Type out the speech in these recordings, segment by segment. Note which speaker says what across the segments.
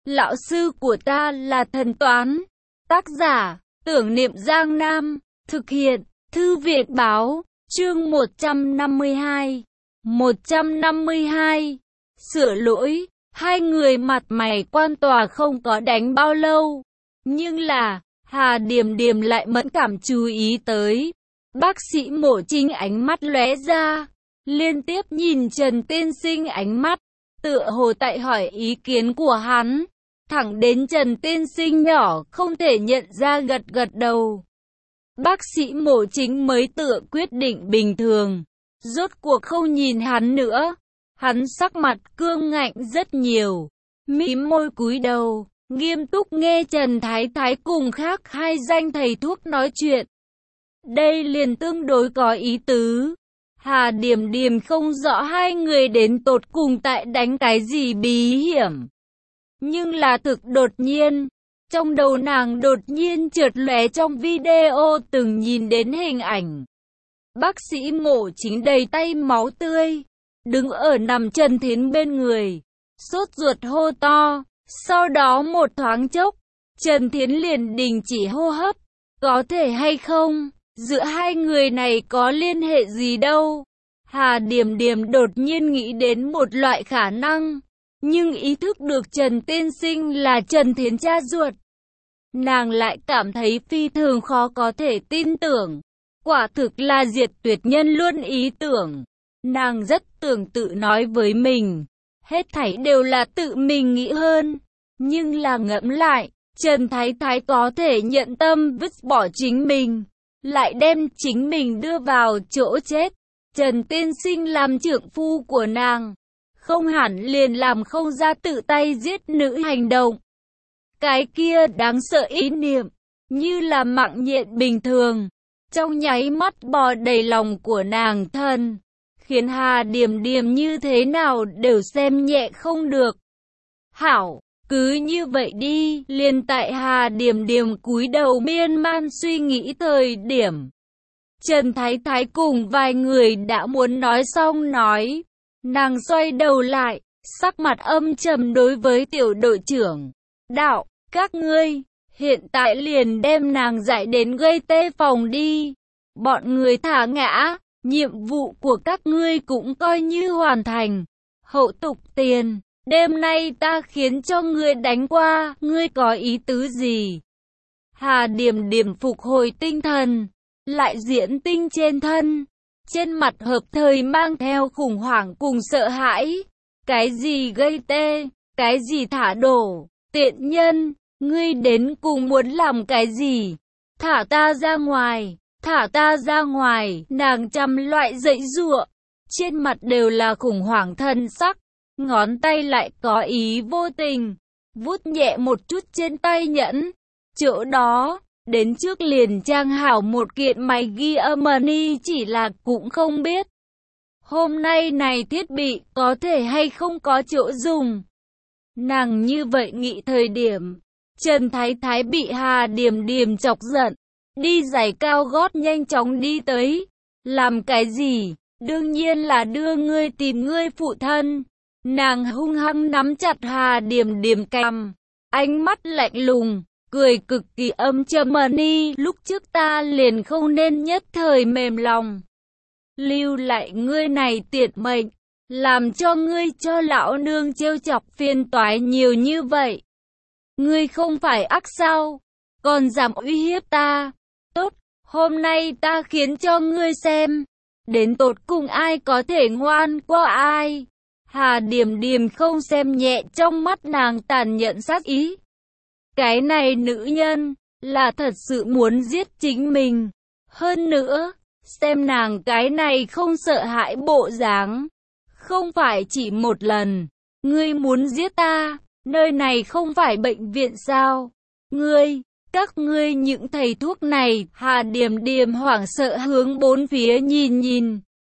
Speaker 1: Lão sư của ta là thần toán. Tác giả, Tưởng Niệm Giang Nam. Thực hiện, Thư viện báo, chương 152. 152. Sửa lỗi, hai người mặt mày quan tòa không có đánh bao lâu. Nhưng là, Hà Điềm Điềm lại mẫn cảm chú ý tới. Bác sĩ Mộ Chính ánh mắt lóe ra, liên tiếp nhìn Trần Tiên Sinh ánh mắt, tựa hồ tại hỏi ý kiến của hắn. Thẳng đến Trần Tiên Sinh nhỏ không thể nhận ra gật gật đầu. Bác sĩ Mộ Chính mới tựa quyết định bình thường, rốt cuộc không nhìn hắn nữa. Hắn sắc mặt cương ngạnh rất nhiều, mím môi cúi đầu, nghiêm túc nghe Trần Thái Thái cùng khác hai danh thầy thuốc nói chuyện. Đây liền tương đối có ý tứ. Hà Điềm Điềm không rõ hai người đến tột cùng tại đánh cái gì bí hiểm. Nhưng là thực đột nhiên, trong đầu nàng đột nhiên chợt lóe trong video từng nhìn đến hình ảnh. Bác sĩ Mộ Chính đầy tay máu tươi, đứng ở nằm Trần Thiến bên người, sốt ruột hô to. Sau đó một thoáng chốc, Trần Thiến liền đình chỉ hô hấp. Có thể hay không, giữa hai người này có liên hệ gì đâu? Hà Điềm Điềm đột nhiên nghĩ đến một loại khả năng, nhưng ý thức được Trần Tiên Sinh là Trần Thiến cha ruột, nàng lại cảm thấy phi thường khó có thể tin tưởng. Quả thực là diệt tuyệt nhân luôn ý tưởng. Nàng rất tưởng tự nói với mình, hết thảy đều là tự mình nghĩ hơn. Nhưng là ngẫm lại, Trần Thái Thái có thể nhận tâm vứt bỏ chính mình, lại đem chính mình đưa vào chỗ chết. Trần Tiên Sinh làm trượng phu của nàng, không hẳn liền làm không ra tự tay giết nữ hành động. Cái kia đáng sợ ý niệm, như là mạng nhện bình thường, trong nháy mắt bò đầy lòng của nàng thân, khiến Hà Điềm Điềm như thế nào đều xem nhẹ không được. Hảo, cứ như vậy đi. Liền tại Hà Điềm Điềm cúi đầu miên man suy nghĩ thời điểm, Trần Thái Thái cùng vài người đã muốn nói xong nói. Nàng xoay đầu lại, sắc mặt âm trầm đối với tiểu đội trưởng. Đạo, các ngươi, hiện tại liền đem nàng giải đến gây tê phòng đi. Bọn người thả ngã, nhiệm vụ của các ngươi cũng coi như hoàn thành. Hậu tục tiền, đêm nay ta khiến cho ngươi đánh qua, ngươi có ý tứ gì? Hà Điềm Điềm phục hồi tinh thần, lại diễn tinh trên thân. Trên mặt hợp thời mang theo khủng hoảng cùng sợ hãi. Cái gì gây tê, cái gì thả đổ, tiện nhân, ngươi đến cùng muốn làm cái gì? Thả ta ra ngoài, thả ta ra ngoài. Nàng trăm loại giãy giụa, trên mặt đều là khủng hoảng thân sắc, ngón tay lại có ý vô tình, vuốt nhẹ một chút trên tay nhẫn. Chỗ đó, đến trước liền trang hảo một kiện máy ghi âm money, chỉ là cũng không biết hôm nay này thiết bị có thể hay không có chỗ dùng. Nàng như vậy nghĩ thời điểm, Trần Thái Thái bị Hà Điềm Điềm chọc giận, đi giày cao gót nhanh chóng đi tới. Làm cái gì? Đương nhiên là đưa ngươi tìm ngươi phụ thân. Nàng hung hăng nắm chặt Hà Điềm Điềm cằm, ánh mắt lạnh lùng, cười cực kỳ âm trầm. Money, lúc trước ta liền không nên nhất thời mềm lòng, lưu lại ngươi này tiệt mệnh, làm cho ngươi cho lão nương trêu chọc phiền toái nhiều như vậy. Ngươi không phải ác sao, còn dám uy hiếp ta? Tốt, hôm nay ta khiến cho ngươi xem, đến tột cùng ai có thể ngoan qua ai. Hà Điềm Điềm không xem nhẹ trong mắt nàng tàn nhẫn sát ý. Cái này nữ nhân, là thật sự muốn giết chính mình. Hơn nữa, xem nàng cái này không sợ hãi bộ dáng. Không phải chỉ một lần. Ngươi muốn giết ta, nơi này không phải bệnh viện sao? Ngươi, các ngươi những thầy thuốc này. Hà Điềm Điềm hoảng sợ hướng bốn phía nhìn nhìn.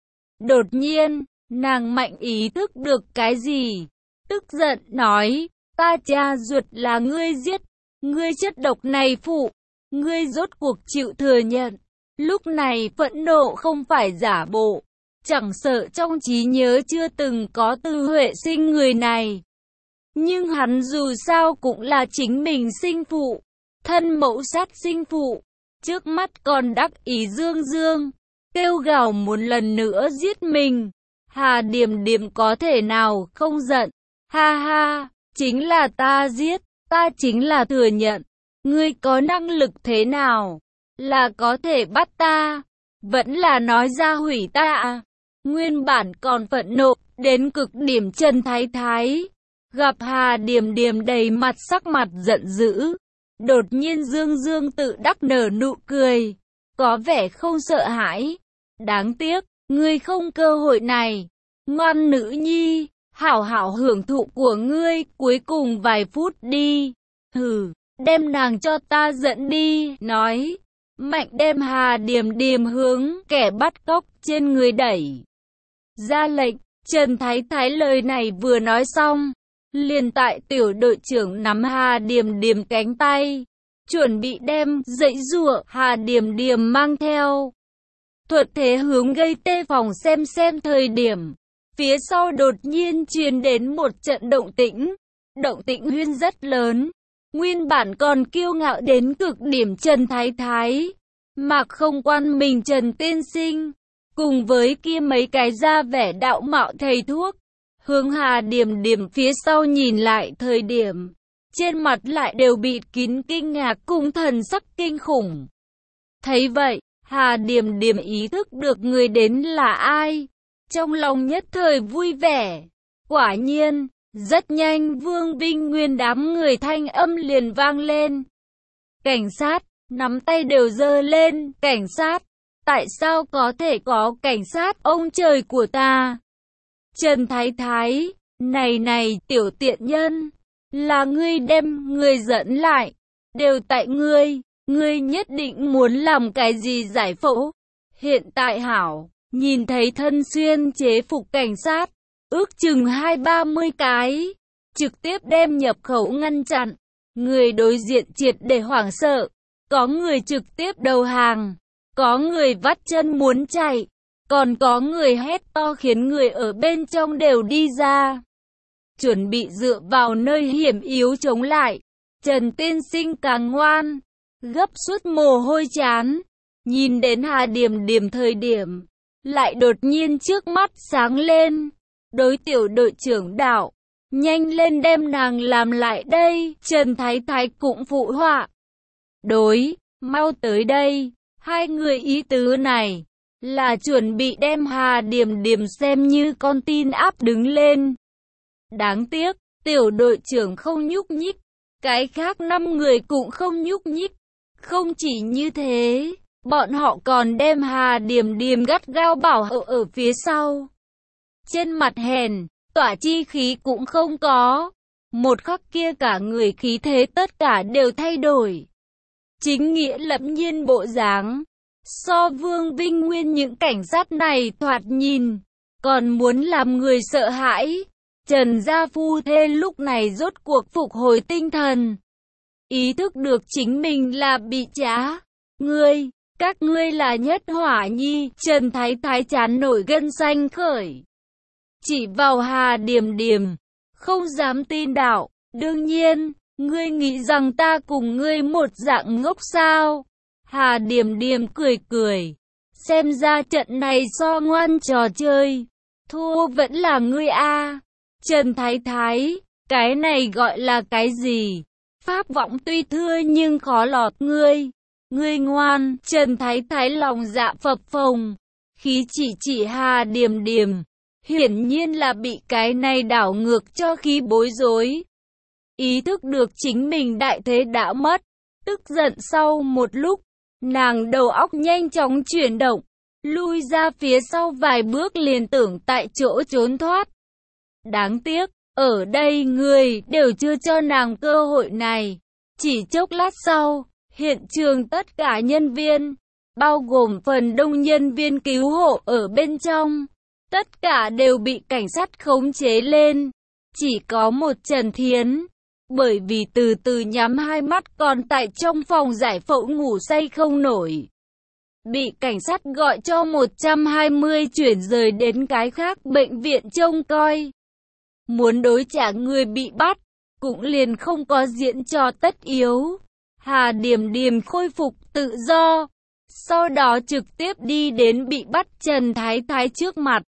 Speaker 1: Đột nhiên, nàng mạnh ý thức được cái gì. Tức giận nói, ta cha ruột là ngươi giết. Ngươi chất độc này phụ, ngươi rốt cuộc chịu thừa nhận. Lúc này phẫn nộ không phải giả bộ, chẳng sợ trong trí nhớ chưa từng có Từ Huệ Sinh người này. Nhưng hắn dù sao cũng là chính mình sinh phụ, thân mẫu sát sinh phụ, trước mắt còn đắc ý dương dương, kêu gào muốn lần nữa giết mình. Hà Điềm Điềm có thể nào không giận? Ha ha, chính là ta giết, ta chính là thừa nhận. Ngươi có năng lực thế nào? Là có thể bắt ta? Vẫn là nói ra hủy ta à? Nguyên bản còn phẫn nộ đến cực điểm Trần Thái Thái, gặp Hà Điềm Điềm đầy mặt sắc mặt giận dữ, đột nhiên dương dương tự đắc nở nụ cười, có vẻ không sợ hãi. Đáng tiếc, ngươi không cơ hội này. Ngoan nữ nhi, hảo hảo hưởng thụ của ngươi cuối cùng vài phút đi. Hừ, đem nàng cho ta dẫn đi. Nói, mạnh đem Hà Điềm Điềm hướng kẻ bắt cóc trên người đẩy ra lệnh. Trần Thái Thái lời này vừa nói xong, liền tại tiểu đội trưởng nắm Hà Điềm Điềm cánh tay, chuẩn bị đem dãy giụa Hà Điềm Điềm mang theo. Thuật thế hướng gây tê phòng xem thời điểm, phía sau đột nhiên truyền đến một trận động tĩnh huyên rất lớn. Nguyên bản còn kiêu ngạo đến cực điểm Trần Thái Thái, mặc không quan mình Trần tiên sinh, cùng với kia mấy cái da vẻ đạo mạo thầy thuốc, hướng Hà Điềm Điềm phía sau nhìn lại thời điểm, trên mặt lại đều bịt kín kinh ngạc cùng thần sắc kinh khủng. Thấy vậy, Hà Điềm Điềm ý thức được người đến là ai, trong lòng nhất thời vui vẻ. Quả nhiên, rất nhanh Vương Vinh Nguyên đám người thanh âm liền vang lên. Cảnh sát, nắm tay đều giơ lên, cảnh sát, tại sao có thể có cảnh sát, ông trời của ta. Trần Thái Thái, này tiểu tiện nhân, là ngươi đem người dẫn lại, đều tại ngươi. Ngươi nhất định muốn làm cái gì giải phẫu? Hiện tại hảo, nhìn thấy thân xuyên chế phục cảnh sát, ước chừng 20-30 cái, trực tiếp đem nhập khẩu ngăn chặn. Người đối diện triệt để hoảng sợ, có người trực tiếp đầu hàng, có người vắt chân muốn chạy, còn có người hét to khiến người ở bên trong đều đi ra. Chuẩn bị dựa vào nơi hiểm yếu chống lại. Trần tiên sinh càng ngoan, gấp suốt mồ hôi chán, nhìn đến Hà Điềm Điềm thời điểm, lại đột nhiên trước mắt sáng lên, đối tiểu đội trưởng đạo, nhanh lên đem nàng làm lại đây. Trần Thái Thái cũng phụ họa, đối, mau tới đây. Hai người ý tứ này, là chuẩn bị đem Hà Điềm Điềm xem như con tin áp đứng lên. Đáng tiếc, tiểu đội trưởng không nhúc nhích, cái khác 5 người cũng không nhúc nhích. Không chỉ như thế, bọn họ còn đem Hà Điềm Điềm gắt gao bảo hộ ở phía sau. Trên mặt hèn, tỏa chi khí cũng không có. Một khắc kia cả người khí thế tất cả đều thay đổi. Chính nghĩa lẫm nhiên bộ dáng. So Vương Vinh Nguyên những cảnh sát này thoạt nhìn, còn muốn làm người sợ hãi. Trần gia phu thê lúc này rốt cuộc phục hồi tinh thần. Ý thức được chính mình là bị trá. Các ngươi là nhất hỏa nhi. Trần Thái Thái chán nổi gân xanh khởi, chỉ vào Hà Điềm Điềm, không dám tin đạo. Đương nhiên, ngươi nghĩ rằng ta cùng ngươi một dạng ngốc sao? Hà Điềm Điềm cười cười, xem ra trận này so ngoan trò chơi, thua vẫn là ngươi a. Trần Thái Thái, cái này gọi là cái gì? Pháp vọng tuy thưa nhưng khó lọt ngươi. Ngươi ngoan. Trần Thái Thái lòng dạ phập phồng, khí chỉ Hà Điềm Điềm, hiển nhiên là bị cái này đảo ngược cho khí bối rối. Ý thức được chính mình đại thế đã mất, tức giận sau một lúc, nàng đầu óc nhanh chóng chuyển động, lui ra phía sau vài bước liền tưởng tại chỗ trốn thoát. Đáng tiếc, ở đây người đều chưa cho nàng cơ hội này. Chỉ chốc lát sau, hiện trường tất cả nhân viên, bao gồm phần đông nhân viên cứu hộ ở bên trong, tất cả đều bị cảnh sát khống chế lên. Chỉ có một Trần Thiến, bởi vì từ từ nhắm hai mắt còn tại trong phòng giải phẫu ngủ say không nổi, bị cảnh sát gọi cho 120 chuyển rời đến cái khác bệnh viện trông coi. Muốn đối trả người bị bắt, cũng liền không có diễn trò tất yếu. Hà Điềm Điềm khôi phục tự do, sau đó trực tiếp đi đến bị bắt Trần Thái Thái trước mặt.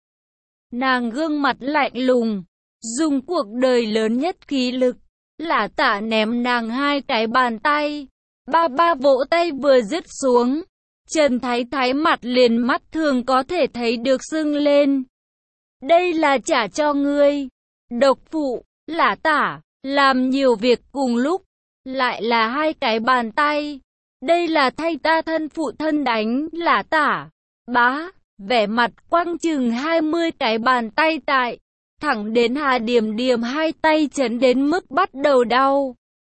Speaker 1: Nàng gương mặt lạnh lùng, dùng cuộc đời lớn nhất khí lực, Lã Tả ném nàng 2 cái bàn tay. Ba vỗ tay vừa dứt xuống, Trần Thái Thái mặt liền mắt thường có thể thấy được sưng lên. Đây là trả cho ngươi. Độc phụ, Lã Tả, làm nhiều việc cùng lúc, lại là 2 cái bàn tay. Đây là thay ta thân phụ thân đánh, Lã Tả. Bá, vẻ mặt quăng chừng 20 cái bàn tay tại, thẳng đến Hà Điềm Điềm 2 tay chấn đến mức bắt đầu đau.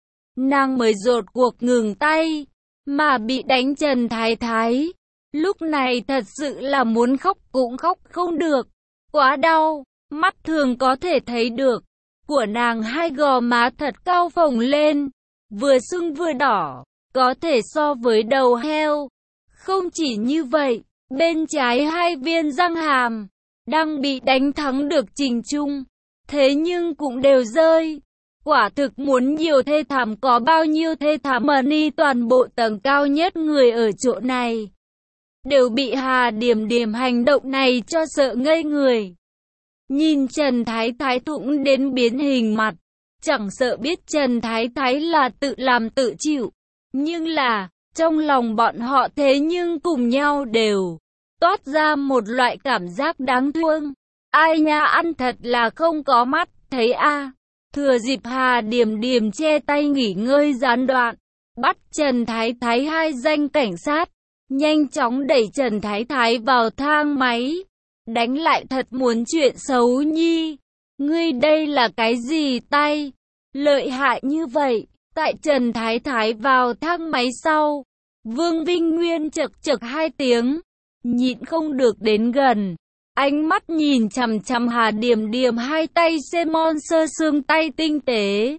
Speaker 1: Nàng mới rốt cuộc ngừng tay, mà bị đánh Trần Thái Thái. Lúc này thật sự là muốn khóc cũng khóc không được, quá đau, mắt thường có thể thấy được. Của nàng 2 gò má thật cao phồng lên, vừa sưng vừa đỏ, có thể so với đầu heo. Không chỉ như vậy, bên trái 2 viên răng hàm, đang bị đánh thắng được chỉnh chung, thế nhưng cũng đều rơi. Quả thực muốn nhiều thê thảm có bao nhiêu thê thảm mà ni toàn bộ tầng cao nhất người ở chỗ này đều bị Hà Điềm Điềm hành động này cho sợ ngây người. Nhìn Trần Thái Thái thủng đến biến hình mặt, chẳng sợ biết Trần Thái Thái là tự làm tự chịu, nhưng là, trong lòng bọn họ thế nhưng cùng nhau đều toát ra một loại cảm giác đáng thương. Ai nha, ăn thật là không có mắt, thấy a. Thừa dịp Hà Điềm Điềm che tay nghỉ ngơi gián đoạn, bắt Trần Thái Thái 2 danh cảnh sát, nhanh chóng đẩy Trần Thái Thái vào thang máy. Đánh lại thật muốn chuyện xấu nhi. Ngươi đây là cái gì tay? Lợi hại như vậy. Tại Trần Thái Thái vào thang máy sau, Vương Vinh Nguyên chậc chậc 2 tiếng, nhịn không được đến gần. Ánh mắt nhìn chằm chằm Hà Điềm Điềm 2 tay Semon sơ xương tay tinh tế.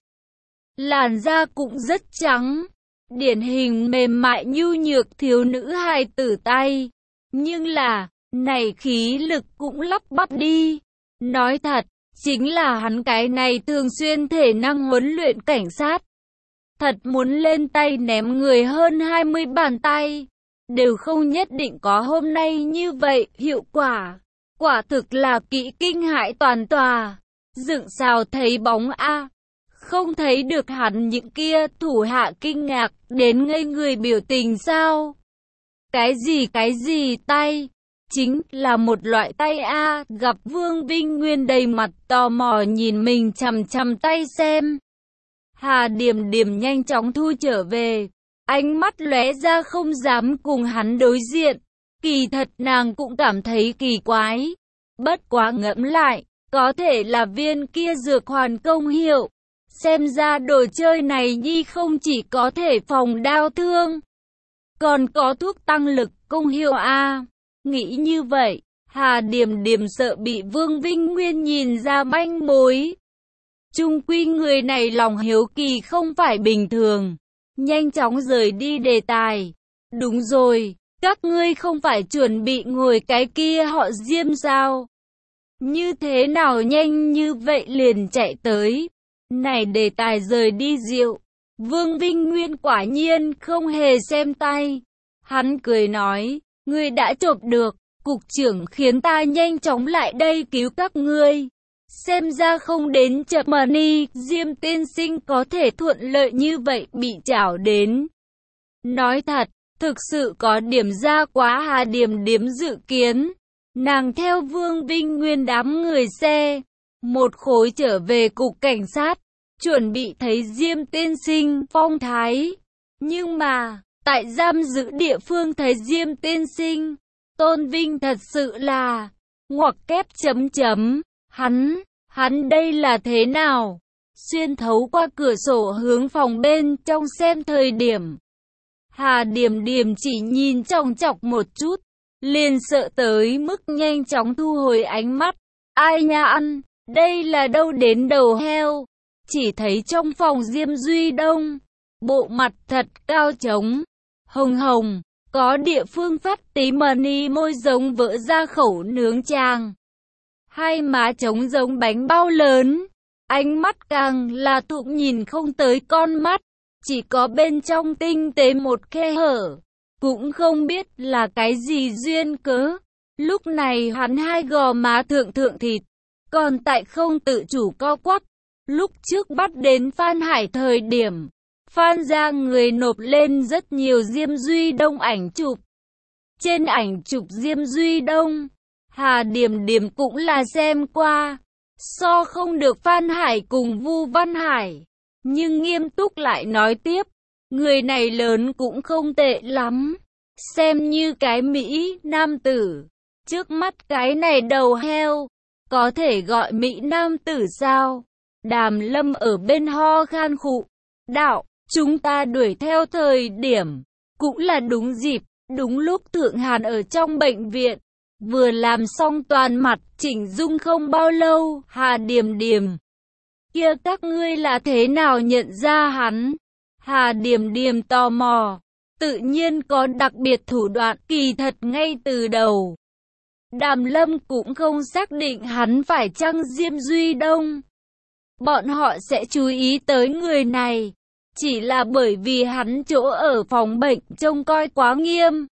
Speaker 1: Làn da cũng rất trắng, điển hình mềm mại nhu nhược thiếu nữ hài tử tay. Nhưng là, này khí lực cũng lắp bắp đi. Nói thật, chính là hắn cái này thường xuyên thể năng huấn luyện cảnh sát. Thật muốn lên tay ném người hơn 20 bàn tay, đều không nhất định có hôm nay như vậy hiệu quả. Quả thực là kỹ kinh hãi toàn tòa. Dựng sao thấy bóng a, không thấy được hắn những kia thủ hạ kinh ngạc đến ngây người biểu tình sao? Cái gì tay? Chính là một loại tay a. Gặp Vương Vinh Nguyên đầy mặt tò mò nhìn mình chằm chằm tay xem. Hà Điềm Điềm nhanh chóng thu trở về, ánh mắt lóe ra không dám cùng hắn đối diện. Kỳ thật nàng cũng cảm thấy kỳ quái. Bất quá ngẫm lại, có thể là viên kia dược hoàn công hiệu. Xem ra đồ chơi này nhi không chỉ có thể phòng đau thương, còn có thuốc tăng lực công hiệu a. Nghĩ như vậy, Hà Điềm Điềm sợ bị Vương Vinh Nguyên nhìn ra manh mối. Chung quy người này lòng hiếu kỳ không phải bình thường. Nhanh chóng rời đi đề tài. Đúng rồi, các ngươi không phải chuẩn bị ngồi cái kia họ Diêm sao? Như thế nào nhanh như vậy liền chạy tới? Này đề tài rời đi rượu. Vương Vinh Nguyên quả nhiên không hề xem tay. Hắn cười nói, ngươi đã chộp được, cục trưởng khiến ta nhanh chóng lại đây cứu các ngươi. Xem ra không đến chậm mà ni, Diêm tiên sinh có thể thuận lợi như vậy bị chảo đến. Nói thật, thực sự có điểm ra quá Hà Điềm Điềm dự kiến. Nàng theo Vương Vinh Nguyên đám người xe, một khối trở về cục cảnh sát, chuẩn bị thấy Diêm tiên sinh phong thái. Nhưng mà, tại giam giữ địa phương thấy Diêm tiên sinh, tôn vinh thật sự là, ngoặc kép chấm chấm, hắn đây là thế nào? Xuyên thấu qua cửa sổ hướng phòng bên trong xem thời điểm. Hà Điềm Điềm chỉ nhìn chòng chọc một chút, liền sợ tới mức nhanh chóng thu hồi ánh mắt. Ai nha ăn, đây là đâu đến đầu heo. Chỉ thấy trong phòng Diêm Duy Đông, bộ mặt thật cao trống, hồng hồng, có địa phương phát tí mờ ni môi giống vỡ ra khẩu nướng chàng. Hai má trống giống bánh bao lớn, Ánh mắt càng là thụng nhìn không tới con mắt, chỉ có bên trong tinh tế một khe hở. Cũng không biết là cái gì duyên cớ. Lúc này hắn hai gò má thượng thịt, còn tại không tự chủ co quắp. Lúc trước bắt đến Phan Hải thời điểm, Phan ra người nộp lên rất nhiều Diêm Duy Đông ảnh chụp. Trên ảnh chụp Diêm Duy Đông, Hà Điềm Điềm cũng là xem qua. So không được Phan Hải cùng Vu Văn Hải, nhưng nghiêm túc lại nói tiếp, người này lớn cũng không tệ lắm, xem như cái Mỹ nam tử. Trước mắt cái này đầu heo, có thể gọi Mỹ nam tử sao? Đàm Lâm ở bên ho khan khụ, đạo, chúng ta đuổi theo thời điểm, cũng là đúng dịp, đúng lúc Thượng Hàn ở trong bệnh viện. Vừa làm xong toàn mặt chỉnh dung không bao lâu, Hà Điềm Điềm kia các ngươi là thế nào nhận ra hắn? Hà Điềm Điềm tò mò, tự nhiên có đặc biệt thủ đoạn, kỳ thật ngay từ đầu. Đàm Lâm cũng không xác định hắn phải chăng Diêm Duy Đông. Bọn họ sẽ chú ý tới người này, chỉ là bởi vì hắn chỗ ở phòng bệnh trông coi quá nghiêm.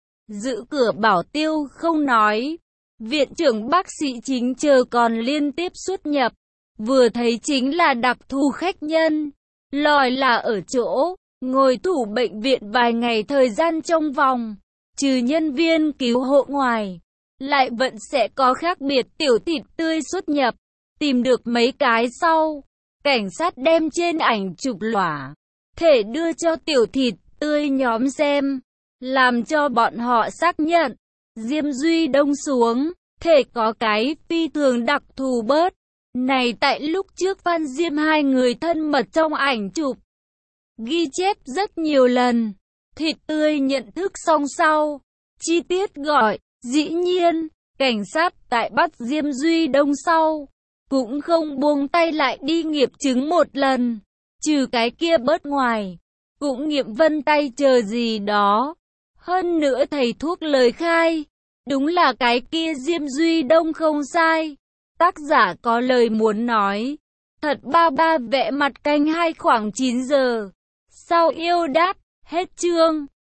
Speaker 1: Giữ cửa bảo tiêu không nói, viện trưởng bác sĩ chính chờ còn liên tiếp xuất nhập, vừa thấy chính là đặc thù khách nhân, lòi là ở chỗ, ngồi thủ bệnh viện vài ngày thời gian trong vòng, trừ nhân viên cứu hộ ngoài, lại vẫn sẽ có khác biệt tiểu thịt tươi xuất nhập, tìm được mấy cái sau, cảnh sát đem trên ảnh chụp lỏa, thể đưa cho tiểu thịt tươi nhóm xem. Làm cho bọn họ xác nhận, Diêm Duy Đông xuống, thể có cái phi thường đặc thù bớt. Này tại lúc trước Phan Diêm hai người thân mật trong ảnh chụp, ghi chép rất nhiều lần. Thịt tươi nhận thức xong sau, chi tiết gọi, dĩ nhiên, cảnh sát tại bắt Diêm Duy Đông sau, cũng không buông tay lại đi nghiệm chứng một lần, trừ cái kia bớt ngoài, cũng nghiệm vân tay chờ gì đó. Hơn nữa thầy thuốc lời khai, đúng là cái kia Diêm Duy Đông không sai. Tác giả có lời muốn nói, thật ba vẽ mặt canh hai khoảng 9 giờ. Sau yêu đáp, hết chương.